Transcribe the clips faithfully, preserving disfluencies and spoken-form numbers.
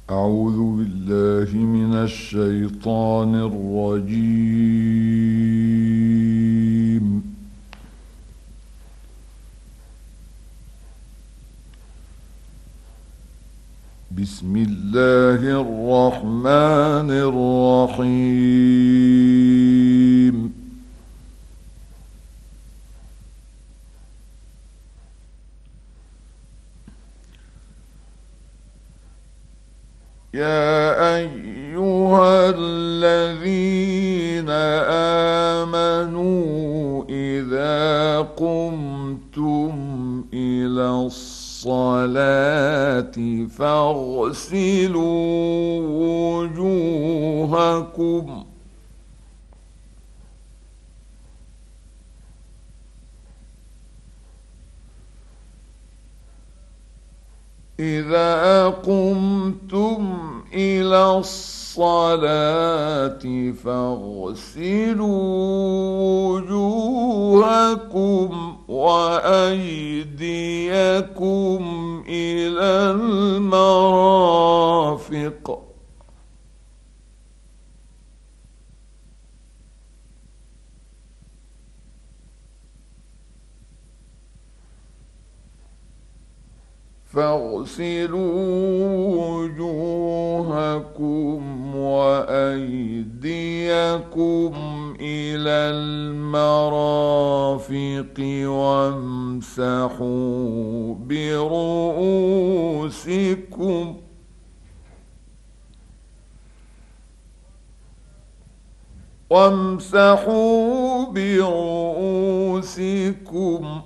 أعوذ بالله من الشيطان الرجيم. بسم الله الرحمن الرحيم. يا أيها الذين آمنوا إذا قمتم إلى الصلاة فاغسلوا وجوهكم إذا قمتم إلى الصلاة فاغسلوا وجوهكم وأيديكم إلى المرافق فاغسلوا وجوهكم وأيديكم إلى المرافق وامسحوا برؤوسكم وامسحوا برؤوسكم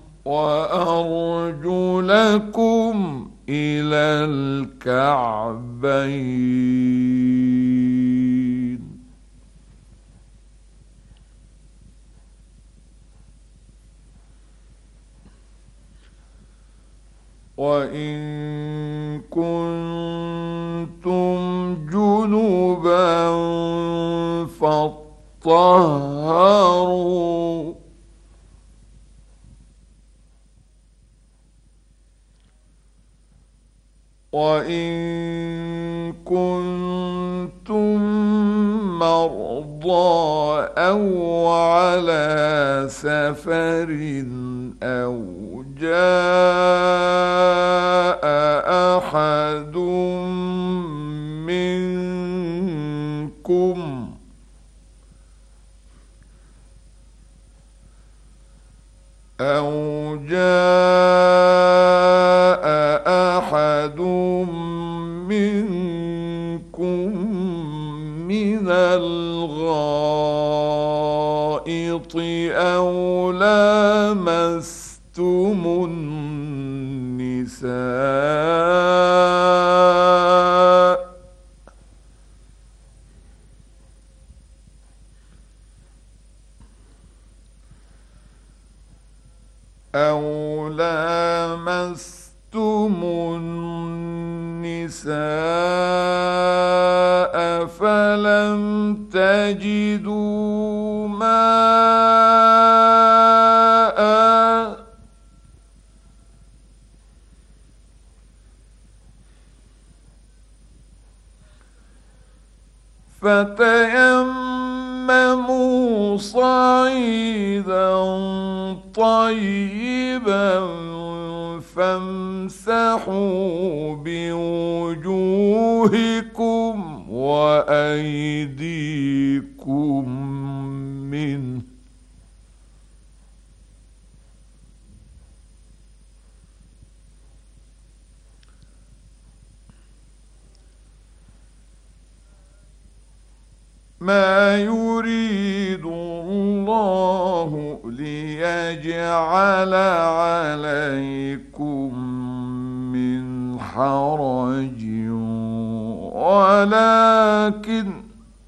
وأرجلكم إلى الكعبين. وإن كنتم جنبا فاطهروا وإن كنتم مرضى أو على سفر أو جاء أحد منكم أو جاء أحد منكم من الغائط أو لامستم النساء أو لامستم النساء فلم تجدوا ماء فتيمموا صعيدا طيبا فامسحوا بوجوهكم وأيديكم منه ما يريد الله ليجعل عليكم من حرج ولكن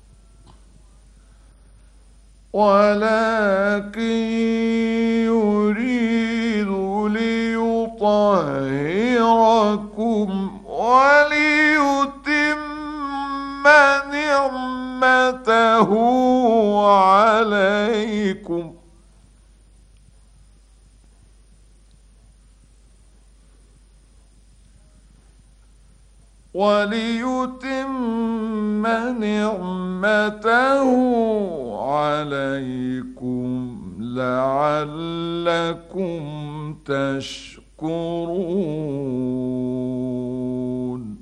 ولكن يريد ليطهركم وليتم نعمته عليكم وليتم نعمته عليكم لعلكم تشكرون.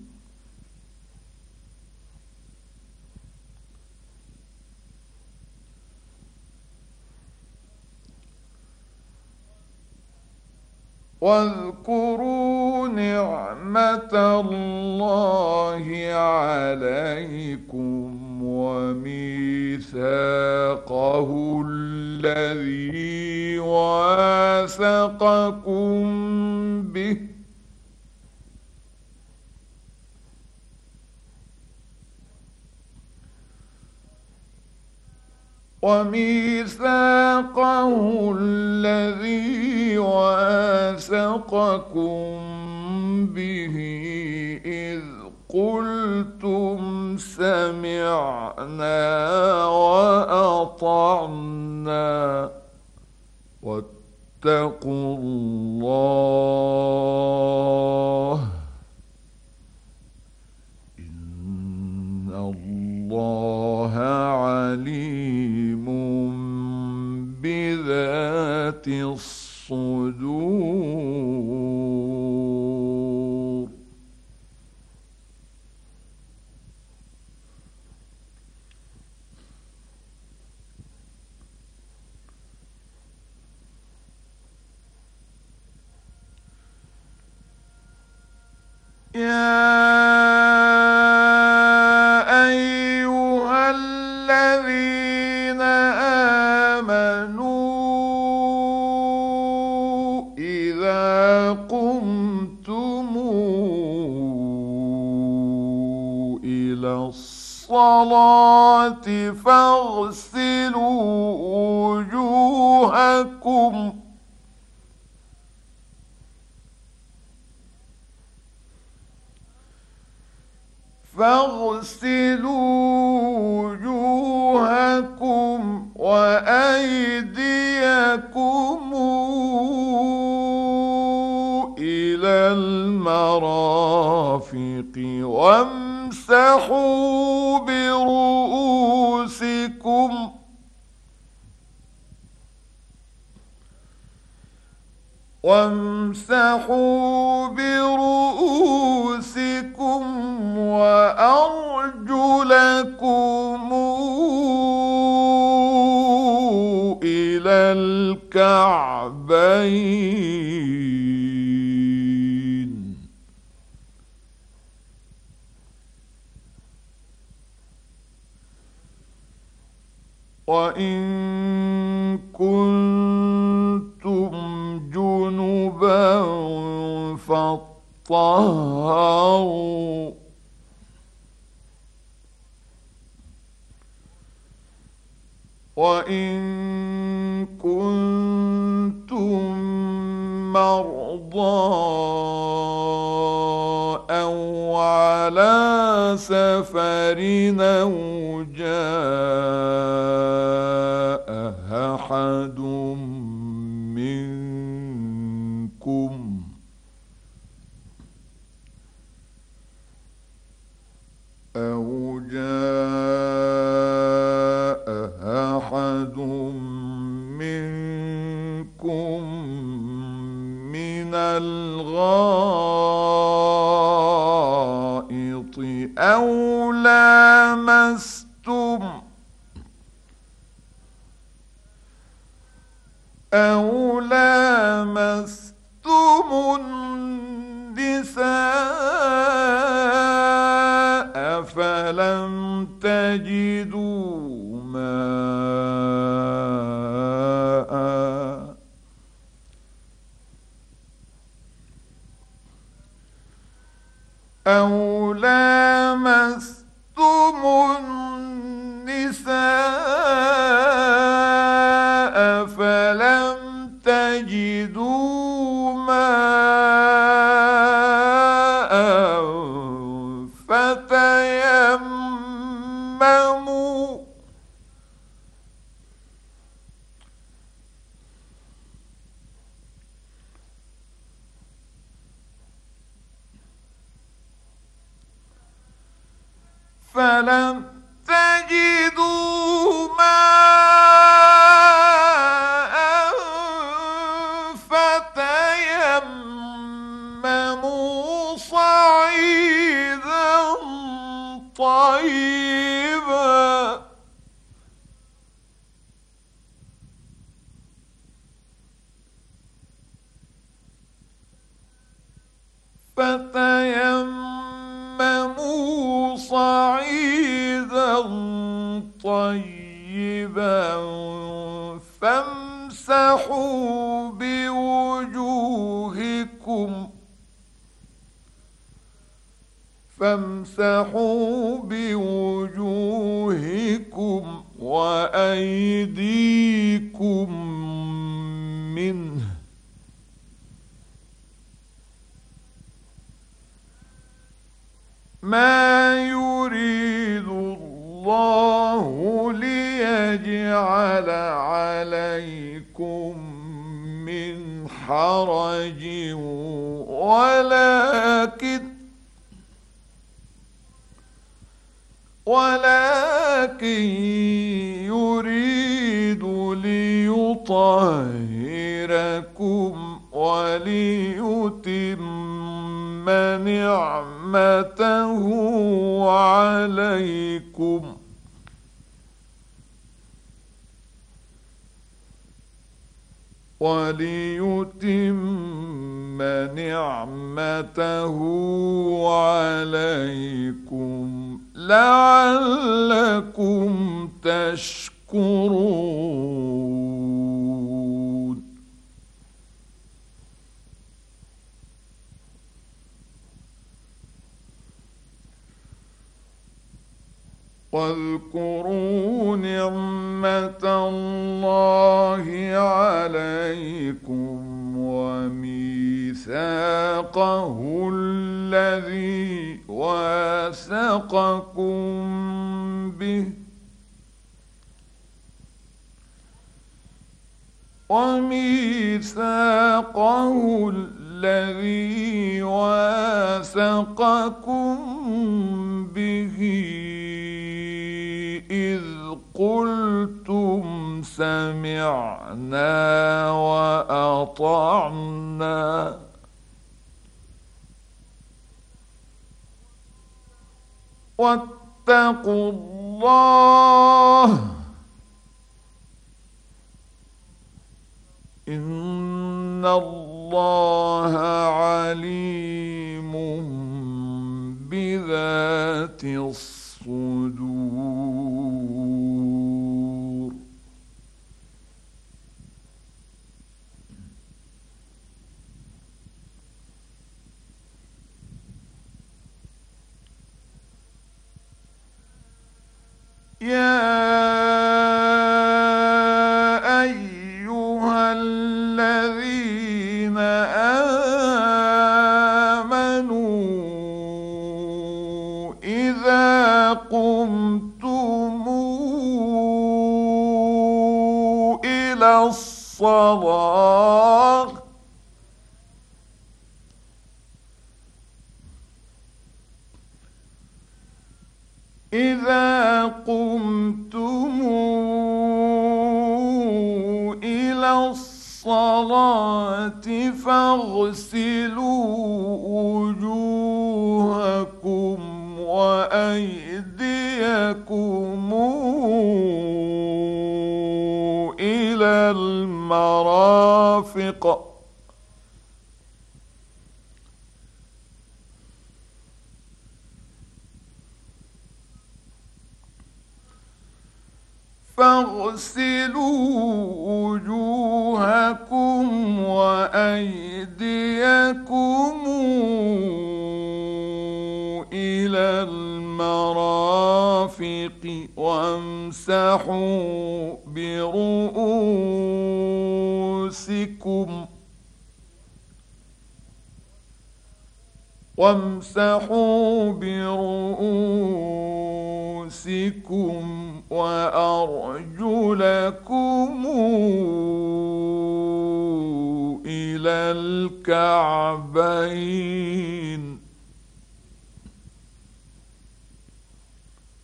واذكروا نعمة الله عليكم وميثاقه الذي واثقكم به وميثاقه الذي واثقكم به إذ قلتم سمعنا وأطعنا واتقوا الله إن الله عليم بذات الصدور. يا أيها الذين آمنوا إذا قمتم إلى الصلاة فاغسلوا وجوهكم فاغسلوا وجوهكم وأيديكم إلى المرافق وامسحوا برؤوسكم وامسحوا برؤوسكم وأرجلكم إلى الكعبين. وإن كنتم جنبا فاطهروا وإن كنتم مرضى أو على سفر أو جاء أحد منكم أو جاء أحد منكم من الغائط أو لامستم أو لامستم النساء فلم تجدوا ماء أو لامستم النساء فلم تجدوا ماء فتيمموا فلم تجدوا ماء فتيمموا صعيدا طيبا فتيمموا صعيدا طيبا فامسحوا بوجوهكم فامسحوا بوجوهكم وأيديكم منه ما يريد الله ليجعل عليكم من حرج ولكن ولكن يريد ليطهركم وليتم نعمته عليكم وليتم نعمته عليكم لعلكم تشكرون. واذكروا نعمة الله عليكم وميثاقه الذي واثقكم به وميثاقه الذي واثقكم به إذ قلتم سمعنا وأطعنا واتقوا الله إن الله عليم بذات الصدور. يا أيها الذين آمنوا إذا قمتم إلى الصلاة إذا قمتم إلى الصلاة فاغسلوا وجوهكم وأيديكم إلى المرافق فاغسلوا وجوهكم وأيديكم إلى المرافق وامسحوا برؤوسكم وامسحوا برؤوسكم وأرجلكم إلى الكعبين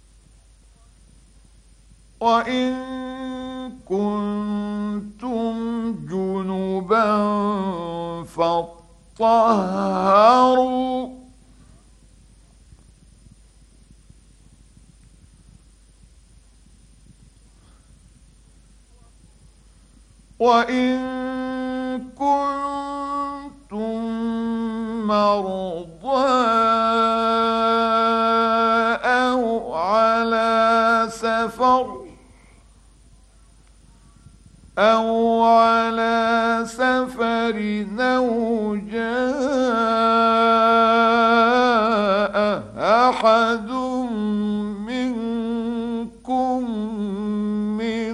وإن كنتم جنبا فاطهروا وإن كنتم مرضى أو على سفر أو على سفر أو جاء أحد منكم من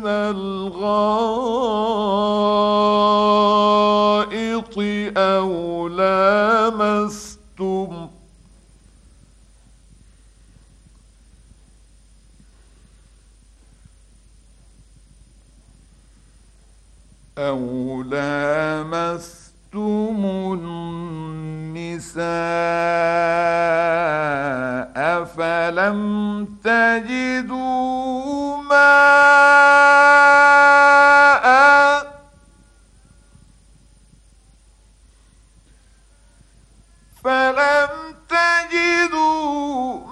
الغائط أو لامستم أو لامستم النساء فلم تجدوا ماء فلم تجدوا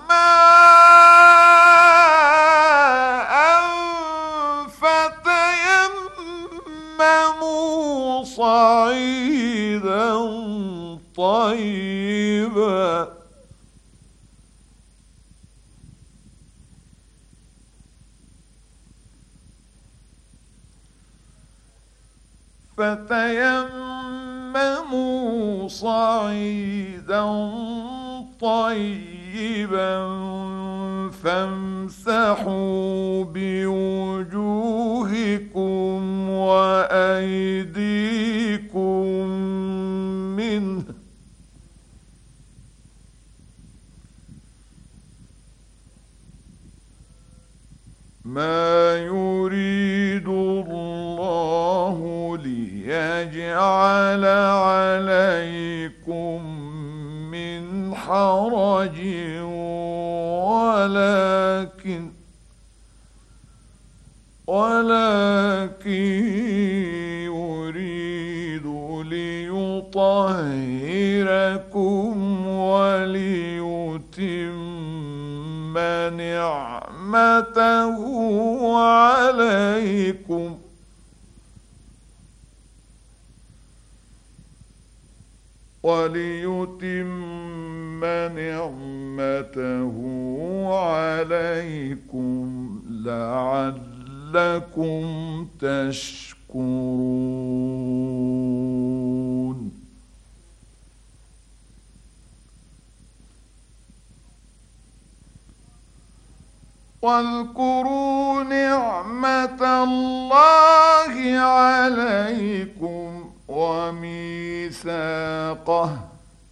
ماء فتيمموا صعيدا طيبا فتيمموا صعيدا طيبا فامسحوا بوجوهكم وأيديكم منه ما يريد الله ليجعل عليكم من حرج ولكن ولكن يريد ليطهركم وليتم نعمته عليكم وليتم نعمته عليكم لعلكم تشكرون واذكروا نعمة الله عليكم وميثاقه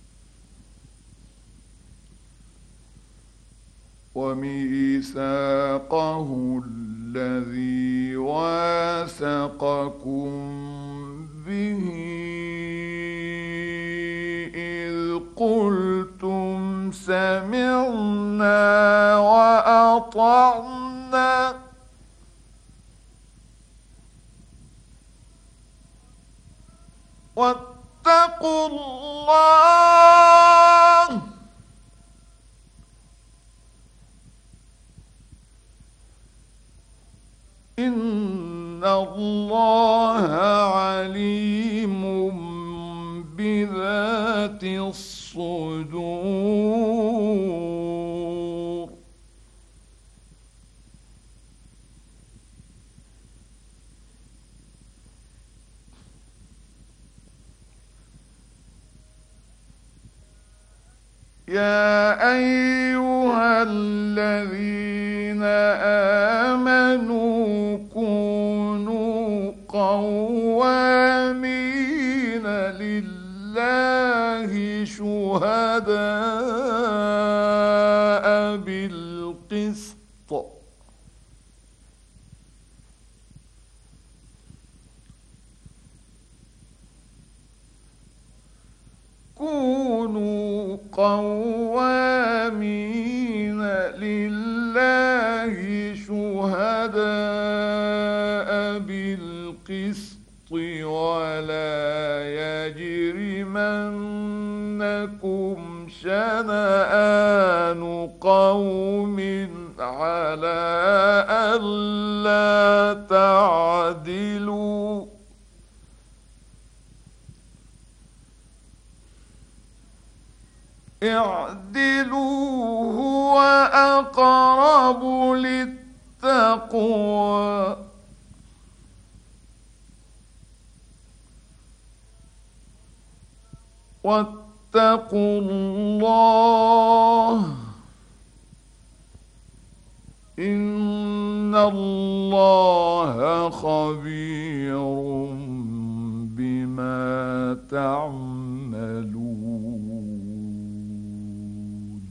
وميثاقه الذي واثقكم به إذ قلتم سمعنا وأطعنا واتقوا الله إن الله عليم بذات الصدور يا أيها الذين آمنوا كونوا قوامين لله شهداء بالقسط كونوا قوامين لله الله شهداء بالقسط ولا يجرمنكم شنآن قوم على ألا تعدلوا اعدلوا هو أقرب للتقوى واتقوا الله إن الله خبير بما تعملون.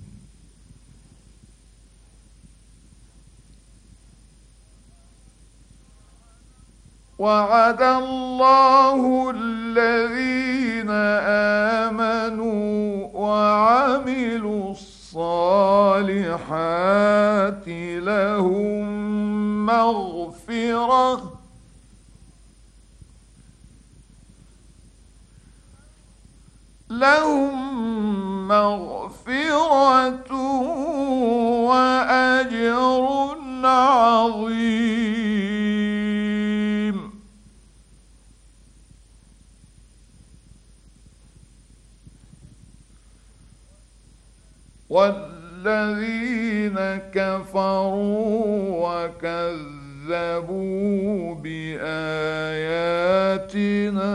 وعد الله الذين آمنوا وعملوا الصالحات لهم مغفرة لهم مغفرة وأجر عظيم. والذين كفروا وكذبوا بآياتنا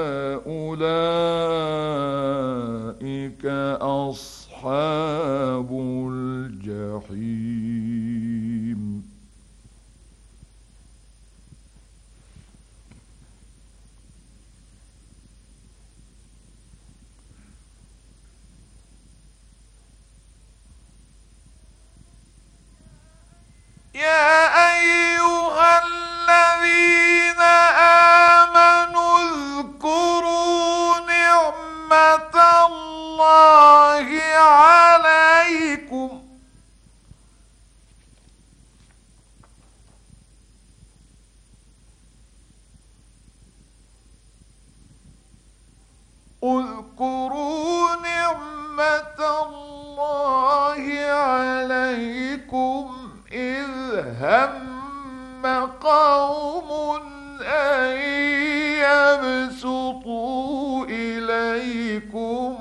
أولئك أصحاب الجحيم. يا أيها الذين آمنوا اذكروا نعمة الله عليكم اذكروا نعمة الله عليكم إذ هم قوم أن يبسطوا إليكم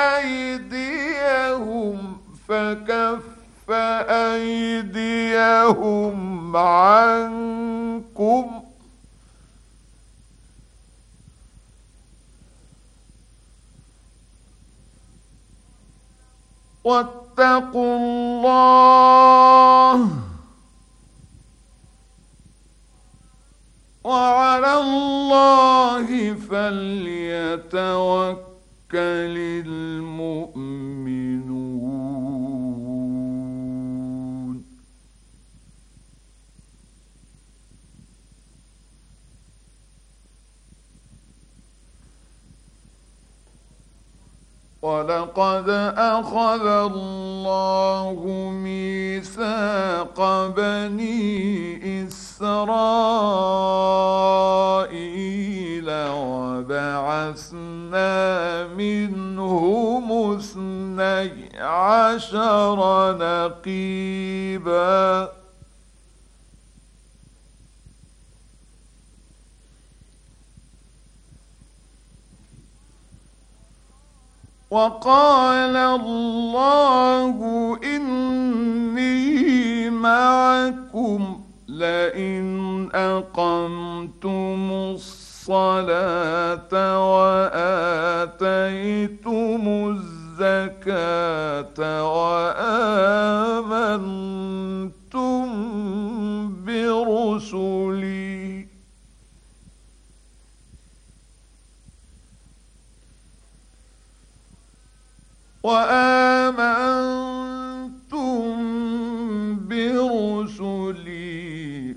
أيديهم فكف أيديهم عنكم واتقوا الله وعلى الله فليتوكل المؤمنون. ولقد أخذ الله ميثاق بني إسرائيل وبعثنا منهم اثني عشر نقيبا وقال الله إني معكم لئن أقمتم الصلاة وآتيتم الزكاة وآمنتم برسلي وآمنتم برسلي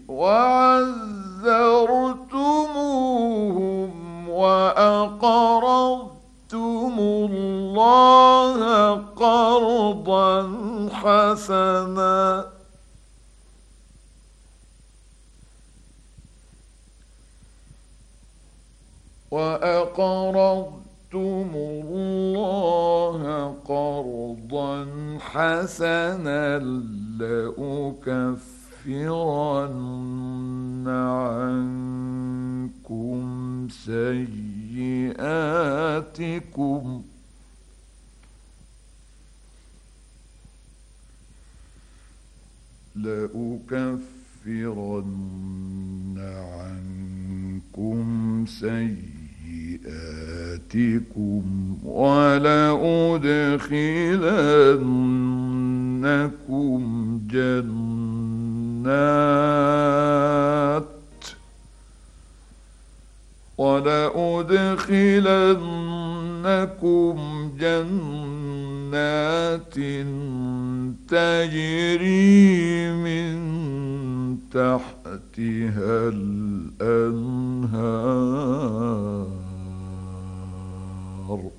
وعزرتموهم وأقرضتم الله قرضا حسنا وأقرضتم الله قرضا حسنا لأكفرن عنكم سيئاتكم لأكفرن عنكم سيئاتكم ولأدخلنكم جنات ولأدخلنكم جنات تجري من تحتها الأنهار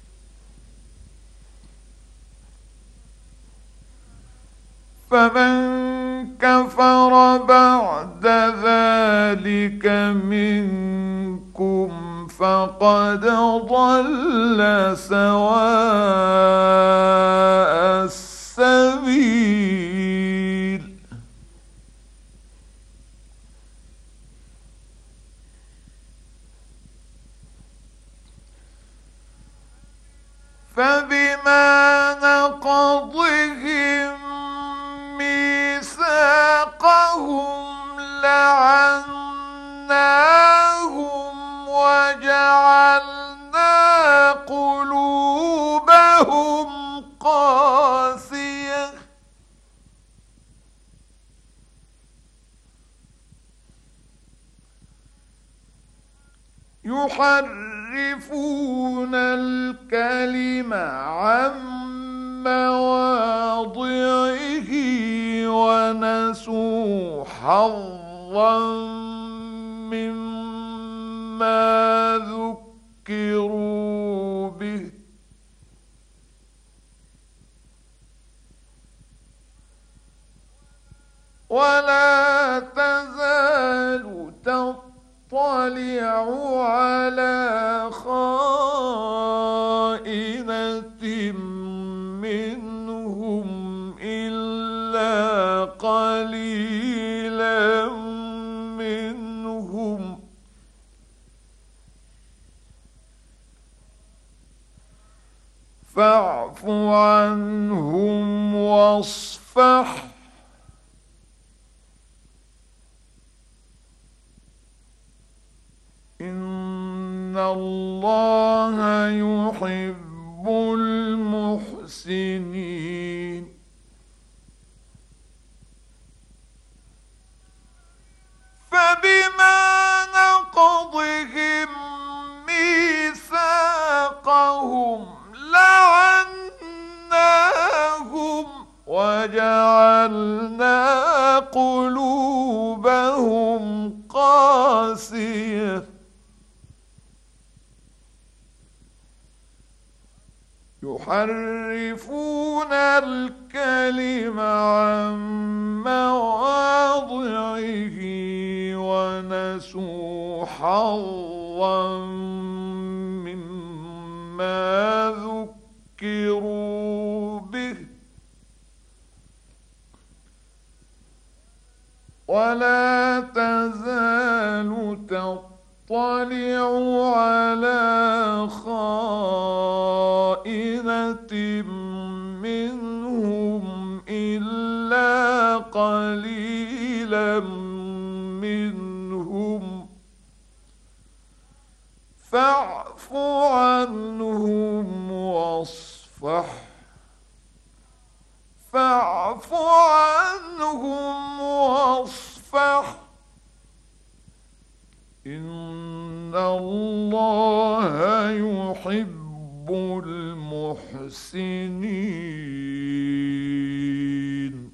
فمن كفر بعد ذلك منكم فقد ضل سواء السبيل فبما نقضهم ميثاقهم لعناهم وجعلنا قلوبهم قاسية يحرفون الكلم عن مواضعه ونسوا حظا مما ذكروا به ولا تزال تطلع على خائنة منهم إلا قليلا منهم فاعف عنهم واصفح إن الله يحب المحسنين فبما نقضهم ميثاقهم لعناهم وجعلنا قلوبهم قاسية يحرفون الكلم عن مواضعه ونسوا حظا مما ذكروا به ولا تزال تطلع على خائنة منهم إلا قليلا منهم فاعف عنهم واصفح فاعف عنهم واصفح إن الله يحب المحسنين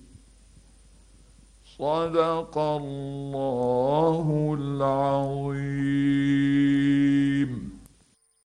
صدق الله العظيم.